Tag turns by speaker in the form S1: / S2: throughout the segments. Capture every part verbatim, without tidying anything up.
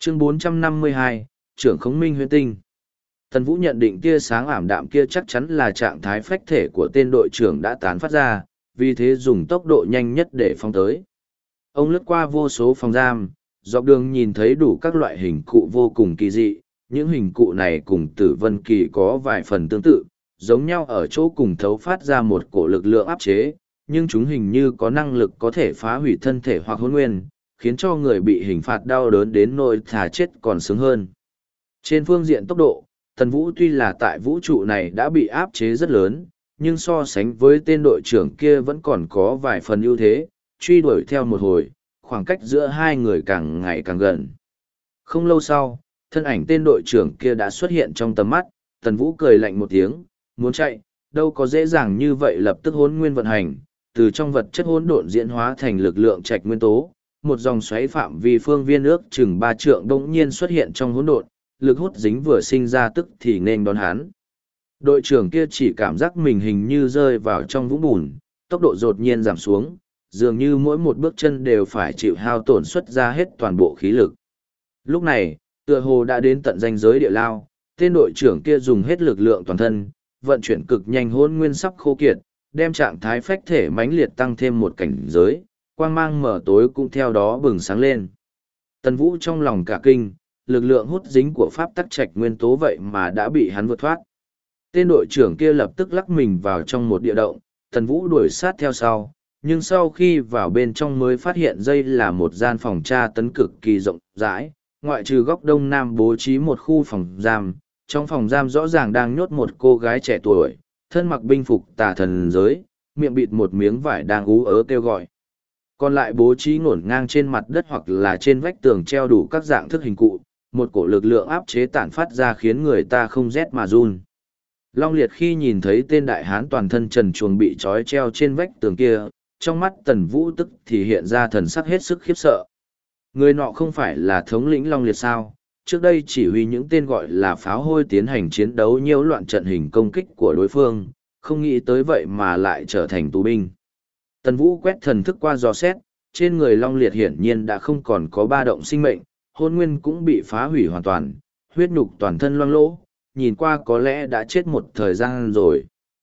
S1: Chương bốn trăm năm mươi hai, trưởng khống minh huyễn tinh. Tần Vũ nhận định tia sáng ảm đạm kia chắc chắn là trạng thái phách thể của tên đội trưởng đã tán phát ra, vì thế dùng tốc độ nhanh nhất để phóng tới. Ông lướt qua vô số phòng giam, dọc đường nhìn thấy đủ các loại hình cụ vô cùng kỳ dị. Những hình cụ này cùng Tử Vân Kỳ có vài phần tương tự, giống nhau ở chỗ cùng thấu phát ra một cổ lực lượng áp chế, nhưng chúng hình như có năng lực có thể phá hủy thân thể hoặc hồn nguyên, khiến cho người bị hình phạt đau đớn đến nỗi thà chết còn sướng hơn. Trên phương diện tốc độ, Tần Vũ tuy là tại vũ trụ này đã bị áp chế rất lớn, nhưng so sánh với tên đội trưởng kia vẫn còn có vài phần ưu thế, truy đuổi theo một hồi, khoảng cách giữa hai người càng ngày càng gần. Không lâu sau, thân ảnh tên đội trưởng kia đã xuất hiện trong tầm mắt, Tần Vũ cười lạnh một tiếng, muốn chạy, đâu có dễ dàng như vậy. Lập tức hỗn nguyên vận hành, từ trong vật chất hỗn độn diễn hóa thành lực lượng trạch nguyên tố, một dòng xoáy phạm vi phương viên ước chừng ba trượng bỗng nhiên xuất hiện trong hỗn độn, lực hút dính vừa sinh ra tức thì nên đón hắn. Đội trưởng kia chỉ cảm giác mình hình như rơi vào trong vũng bùn, tốc độ đột nhiên giảm xuống, dường như mỗi một bước chân đều phải chịu hao tổn xuất ra hết toàn bộ khí lực. Lúc này, tựa hồ đã đến tận ranh giới địa lao, tên đội trưởng kia dùng hết lực lượng toàn thân, vận chuyển cực nhanh hỗn nguyên sắp khô kiệt, đem trạng thái phách thể mãnh liệt tăng thêm một cảnh giới, quang mang mở tối cũng theo đó bừng sáng lên. Tần Vũ trong lòng cả kinh, lực lượng hút dính của pháp tắc trạch nguyên tố vậy mà đã bị hắn vượt thoát. Tên đội trưởng kia lập tức lắc mình vào trong một địa động, Tần Vũ đuổi sát theo sau, nhưng sau khi vào bên trong mới phát hiện đây là một gian phòng tra tấn cực kỳ rộng rãi, ngoại trừ góc đông nam bố trí một khu phòng giam. Trong phòng giam rõ ràng đang nhốt một cô gái trẻ tuổi, thân mặc binh phục tà thần giới, miệng bịt một miếng vải đang ú ớ kêu gọi. Còn lại bố trí ngổn ngang trên mặt đất hoặc là trên vách tường treo đủ các dạng thức hình cụ, một cổ lực lượng áp chế tản phát ra khiến người ta không rét mà run. Long Liệt khi nhìn thấy tên đại hán toàn thân trần truồng bị trói treo trên vách tường kia, trong mắt Tần Vũ tức thì hiện ra thần sắc hết sức khiếp sợ. Người nọ không phải là thống lĩnh Long Liệt sao? Trước đây chỉ huy những tên gọi là pháo hôi tiến hành chiến đấu nhiễu loạn trận hình công kích của đối phương, không nghĩ tới vậy mà lại trở thành tù binh. Tần Vũ quét thần thức qua dò xét, trên người Long Liệt hiển nhiên đã không còn có ba động sinh mệnh, hồn nguyên cũng bị phá hủy hoàn toàn, huyết nhục toàn thân loang lỗ, nhìn qua có lẽ đã chết một thời gian rồi.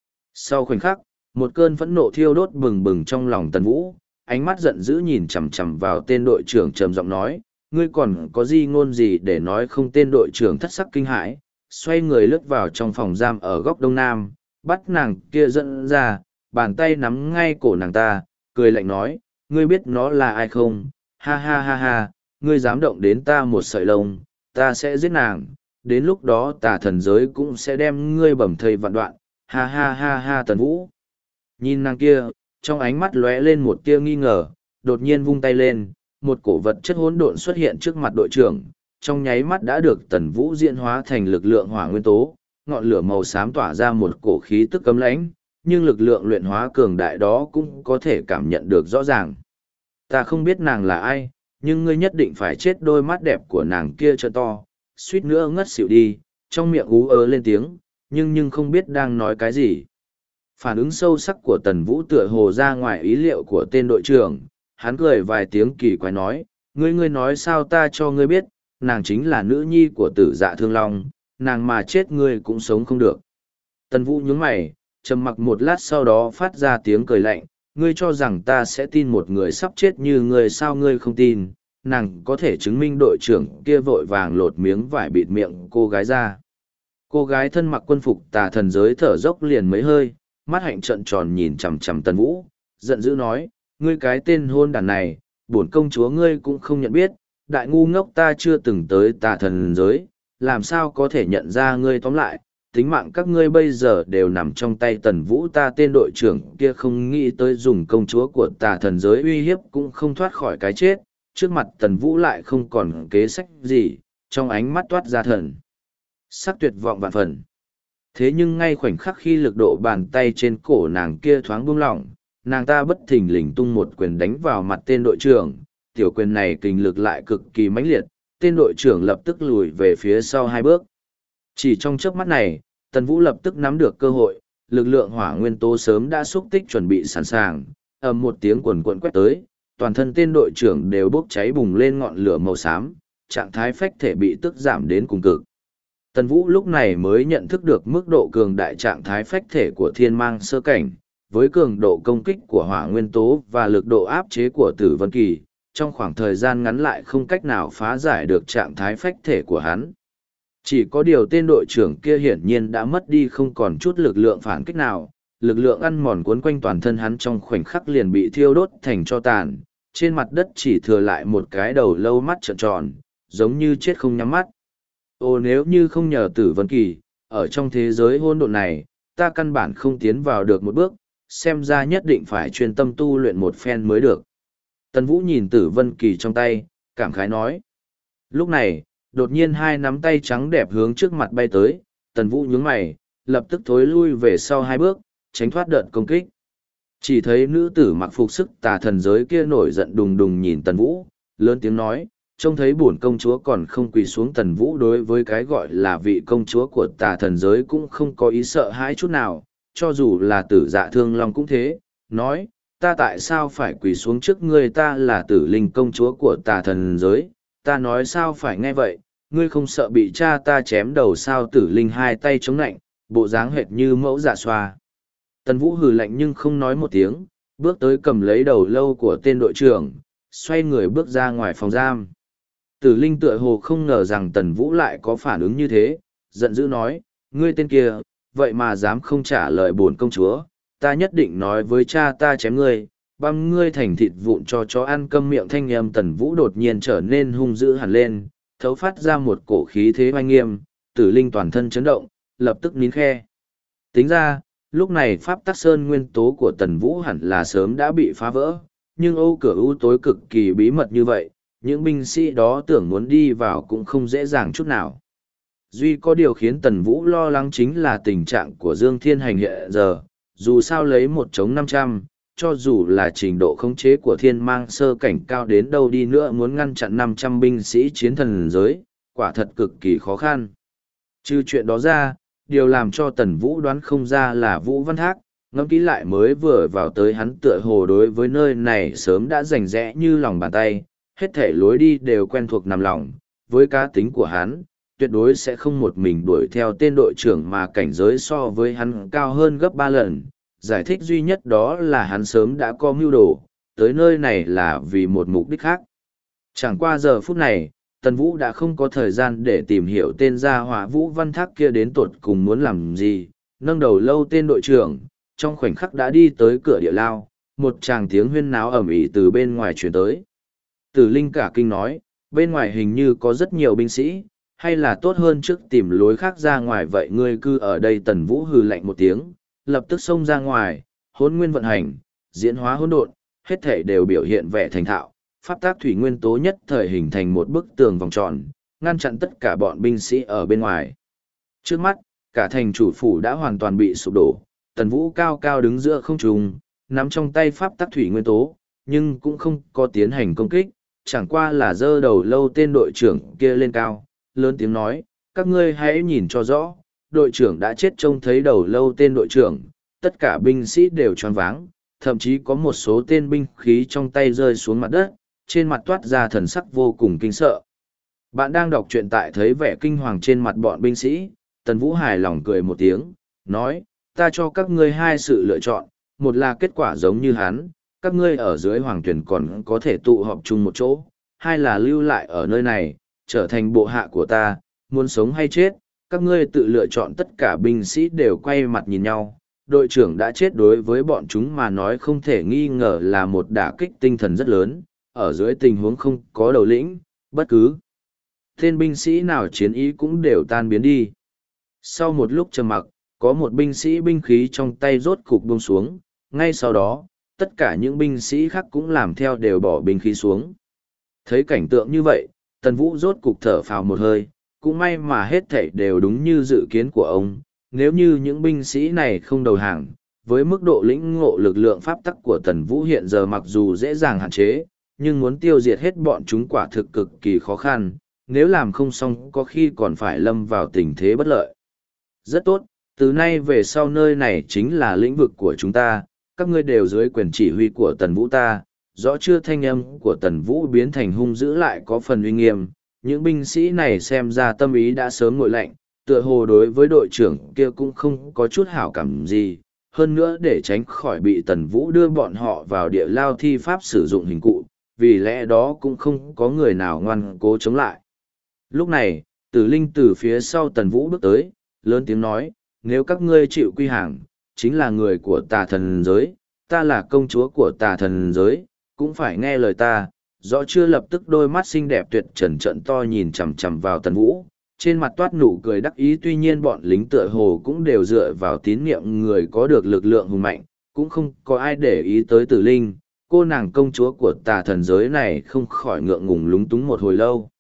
S1: Sau khoảnh khắc, một cơn phẫn nộ thiêu đốt bừng bừng trong lòng Tần Vũ, ánh mắt giận dữ nhìn chằm chằm vào tên đội trưởng trầm giọng nói, ngươi còn có gì ngôn gì để nói không? Tên đội trưởng thất sắc kinh hãi, xoay người lướt vào trong phòng giam ở góc đông nam, bắt nàng kia dẫn ra, bàn tay nắm ngay cổ nàng ta, cười lạnh nói, ngươi biết nó là ai không? Ha ha ha ha, ngươi dám động đến ta một sợi lông, ta sẽ giết nàng, đến lúc đó tà thần giới cũng sẽ đem ngươi bầm thây vạn đoạn, ha ha ha ha. Tần Vũ nhìn nàng kia, trong ánh mắt lóe lên một tia nghi ngờ, đột nhiên vung tay lên, một cổ vật chất hỗn độn xuất hiện trước mặt đội trưởng, trong nháy mắt đã được Tần Vũ diễn hóa thành lực lượng hỏa nguyên tố, ngọn lửa màu xám tỏa ra một cổ khí tức cấm lãnh, nhưng lực lượng luyện hóa cường đại đó cũng có thể cảm nhận được rõ ràng. Ta không biết nàng là ai, nhưng ngươi nhất định phải chết. Đôi mắt đẹp của nàng kia trợn to, suýt nữa ngất xỉu đi, trong miệng ú ớ lên tiếng, nhưng nhưng không biết đang nói cái gì. Phản ứng sâu sắc của Tần Vũ tựa hồ ra ngoài ý liệu của tên đội trưởng, hắn cười vài tiếng kỳ quái nói, ngươi ngươi nói sao ta cho ngươi biết, nàng chính là nữ nhi của Tử Dạ Thương Long, nàng mà chết ngươi cũng sống không được. Tần Vũ nhướng mày, trầm mặc một lát sau đó phát ra tiếng cười lạnh, ngươi cho rằng ta sẽ tin một người sắp chết như ngươi sao? Ngươi không tin, nàng có thể chứng minh. Đội trưởng kia vội vàng lột miếng vải bịt miệng cô gái ra. Cô gái thân mặc quân phục tà thần giới thở dốc liền mấy hơi, mắt hạnh trợn tròn nhìn chằm chằm Tần Vũ, giận dữ nói, ngươi cái tên hôn đàn này, bổn công chúa ngươi cũng không nhận biết, đại ngu ngốc, ta chưa từng tới tà thần giới, làm sao có thể nhận ra ngươi? Tóm lại, tính mạng các ngươi bây giờ đều nằm trong tay Tần Vũ ta. Tên đội trưởng kia không nghĩ tới dùng công chúa của tà thần giới uy hiếp cũng không thoát khỏi cái chết, trước mặt Tần Vũ lại không còn kế sách gì, trong ánh mắt toát ra thần sắc tuyệt vọng vạn phần. Thế nhưng ngay khoảnh khắc khi lực độ bàn tay trên cổ nàng kia thoáng buông lỏng, nàng ta bất thình lình tung một quyền đánh vào mặt tên đội trưởng, tiểu quyền này kình lực lại cực kỳ mãnh liệt, tên đội trưởng lập tức lùi về phía sau hai bước. Chỉ trong chớp mắt này, Tần Vũ lập tức nắm được cơ hội, lực lượng hỏa nguyên tố sớm đã xúc tích chuẩn bị sẵn sàng, ầm một tiếng quần quần quét tới, toàn thân tên đội trưởng đều bốc cháy bùng lên ngọn lửa màu xám, trạng thái phách thể bị tức giảm đến cùng cực. Tần Vũ lúc này mới nhận thức được mức độ cường đại trạng thái phách thể của thiên mang sơ cảnh, với cường độ công kích của hỏa nguyên tố và lực độ áp chế của tử vân kỳ, trong khoảng thời gian ngắn lại không cách nào phá giải được trạng thái phách thể của hắn. Chỉ có điều tên đội trưởng kia hiển nhiên đã mất đi không còn chút lực lượng phản kích nào, lực lượng ăn mòn cuốn quanh toàn thân hắn trong khoảnh khắc liền bị thiêu đốt thành tro tàn, trên mặt đất chỉ thừa lại một cái đầu lâu mắt trợn tròn, giống như chết không nhắm mắt. Ồ, nếu như không nhờ tử vân kỳ, ở trong thế giới hỗn độn này, ta căn bản không tiến vào được một bước, xem ra nhất định phải chuyên tâm tu luyện một phen mới được. Tần Vũ nhìn tử vân kỳ trong tay, cảm khái nói. Lúc này, đột nhiên hai nắm tay trắng đẹp hướng trước mặt bay tới, Tần Vũ nhướng mày, lập tức thối lui về sau hai bước, tránh thoát đợt công kích. Chỉ thấy nữ tử mặc phục sức tà thần giới kia nổi giận đùng đùng nhìn Tần Vũ, lớn tiếng nói, trông thấy bổn công chúa còn không quỳ xuống. Tần Vũ đối với cái gọi là vị công chúa của tà thần giới cũng không có ý sợ hãi chút nào, cho dù là tử dạ thương long cũng thế, nói, ta tại sao phải quỳ xuống trước ngươi, ta là tử linh công chúa của tà thần giới, ta nói sao phải nghe vậy, ngươi không sợ bị cha ta chém đầu sao? Tử linh hai tay chống lạnh, bộ dáng hệt như mẫu dạ xoa. Tần Vũ hừ lạnh nhưng không nói một tiếng, bước tới cầm lấy đầu lâu của tên đội trưởng, xoay người bước ra ngoài phòng giam. Tử linh tựa hồ không ngờ rằng Tần Vũ lại có phản ứng như thế, giận dữ nói, ngươi tên kia, vậy mà dám không trả lời bổn công chúa, ta nhất định nói với cha ta chém ngươi, băm ngươi thành thịt vụn cho chó ăn. Câm miệng. Thanh âm Tần Vũ đột nhiên trở nên hung dữ hẳn lên, thấu phát ra một cổ khí thế oai nghiêm, tử linh toàn thân chấn động, lập tức nín khe. Tính ra, lúc này pháp tắc sơn nguyên tố của Tần Vũ hẳn là sớm đã bị phá vỡ, nhưng ô cửa u tối cực kỳ bí mật như vậy, những binh sĩ đó tưởng muốn đi vào cũng không dễ dàng chút nào. Duy có điều khiến Tần Vũ lo lắng chính là tình trạng của Dương Thiên Hành hiện giờ, dù sao lấy một chống năm trăm, cho dù là trình độ khống chế của thiên mang sơ cảnh cao đến đâu đi nữa, muốn ngăn chặn năm trăm binh sĩ chiến thần giới, quả thật cực kỳ khó khăn. Trừ chuyện đó ra, điều làm cho Tần Vũ đoán không ra là Vũ Văn Thác, ngẫm kỹ lại mới vừa vào tới hắn tựa hồ đối với nơi này sớm đã rành rẽ như lòng bàn tay, hết thể lối đi đều quen thuộc nằm lòng, với cá tính của hắn, tuyệt đối sẽ không một mình đuổi theo tên đội trưởng mà cảnh giới so với hắn cao hơn gấp ba lần. Giải thích duy nhất đó là hắn sớm đã có mưu đồ, tới nơi này là vì một mục đích khác. Chẳng qua giờ phút này, Tần Vũ đã không có thời gian để tìm hiểu tên gia hỏa Vũ Văn Thác kia đến tột cùng muốn làm gì, nâng đầu lâu tên đội trưởng, trong khoảnh khắc đã đi tới cửa địa lao, một tràng tiếng huyên náo ầm ĩ từ bên ngoài truyền tới. Tử Linh cả kinh nói, bên ngoài hình như có rất nhiều binh sĩ, hay là tốt hơn trước tìm lối khác ra ngoài vậy ngươi cứ ở đây. Tần Vũ hừ lạnh một tiếng, lập tức xông ra ngoài, hỗn nguyên vận hành, diễn hóa hỗn độn, hết thể đều biểu hiện vẻ thành thạo, pháp tác thủy nguyên tố nhất thời hình thành một bức tường vòng tròn, ngăn chặn tất cả bọn binh sĩ ở bên ngoài. Trước mắt, cả thành chủ phủ đã hoàn toàn bị sụp đổ, Tần Vũ cao cao đứng giữa không trung, nắm trong tay pháp tác thủy nguyên tố, nhưng cũng không có tiến hành công kích, chẳng qua là giơ đầu lâu tên đội trưởng kia lên cao, lớn tiếng nói, các ngươi hãy nhìn cho rõ, đội trưởng đã chết. Trông thấy đầu lâu tên đội trưởng, tất cả binh sĩ đều choáng váng, thậm chí có một số tên binh khí trong tay rơi xuống mặt đất, trên mặt toát ra thần sắc vô cùng kinh sợ. Bạn đang đọc truyện tại thấy vẻ kinh hoàng trên mặt bọn binh sĩ, Tần Vũ hài lòng cười một tiếng, nói, ta cho các ngươi hai sự lựa chọn, một là kết quả giống như hắn, các ngươi ở dưới hoàng tuyển còn có thể tụ họp chung một chỗ, hai là lưu lại ở nơi này, trở thành bộ hạ của ta, muốn sống hay chết, các ngươi tự lựa chọn. Tất cả binh sĩ đều quay mặt nhìn nhau, đội trưởng đã chết đối với bọn chúng mà nói không thể nghi ngờ là một đả kích tinh thần rất lớn, ở dưới tình huống không có đầu lĩnh, bất cứ tên binh sĩ nào chiến ý cũng đều tan biến đi. Sau một lúc trầm mặc, có một binh sĩ binh khí trong tay rốt cục buông xuống, ngay sau đó, tất cả những binh sĩ khác cũng làm theo đều bỏ binh khí xuống. Thấy cảnh tượng như vậy, Tần Vũ rốt cục thở phào một hơi, cũng may mà hết thảy đều đúng như dự kiến của ông, nếu như những binh sĩ này không đầu hàng, với mức độ lĩnh ngộ lực lượng pháp tắc của Tần Vũ hiện giờ mặc dù dễ dàng hạn chế, nhưng muốn tiêu diệt hết bọn chúng quả thực cực kỳ khó khăn, nếu làm không xong có khi còn phải lâm vào tình thế bất lợi. Rất tốt, từ nay về sau nơi này chính là lĩnh vực của chúng ta, các ngươi đều dưới quyền chỉ huy của Tần Vũ ta, rõ chưa? Thanh âm của Tần Vũ biến thành hung dữ lại có phần uy nghiêm, những binh sĩ này xem ra tâm ý đã sớm nguội lạnh, tựa hồ đối với đội trưởng kia cũng không có chút hảo cảm gì, hơn nữa để tránh khỏi bị Tần Vũ đưa bọn họ vào địa lao thi pháp sử dụng hình cụ, vì lẽ đó cũng không có người nào ngoan cố chống lại. Lúc này, Tử Linh từ phía sau Tần Vũ bước tới, lớn tiếng nói, nếu các ngươi chịu quy hàng, chính là người của tà thần giới, ta là công chúa của tà thần giới, cũng phải nghe lời ta. Rõ chưa, lập tức đôi mắt xinh đẹp tuyệt trần trận to nhìn chằm chằm vào Tần Vũ, trên mặt toát nụ cười đắc ý. Tuy nhiên bọn lính tựa hồ cũng đều dựa vào tín nhiệm người có được lực lượng hùng mạnh, cũng không có ai để ý tới Tử Linh. Cô nàng công chúa của tà thần giới này không khỏi ngượng ngùng lúng túng một hồi lâu.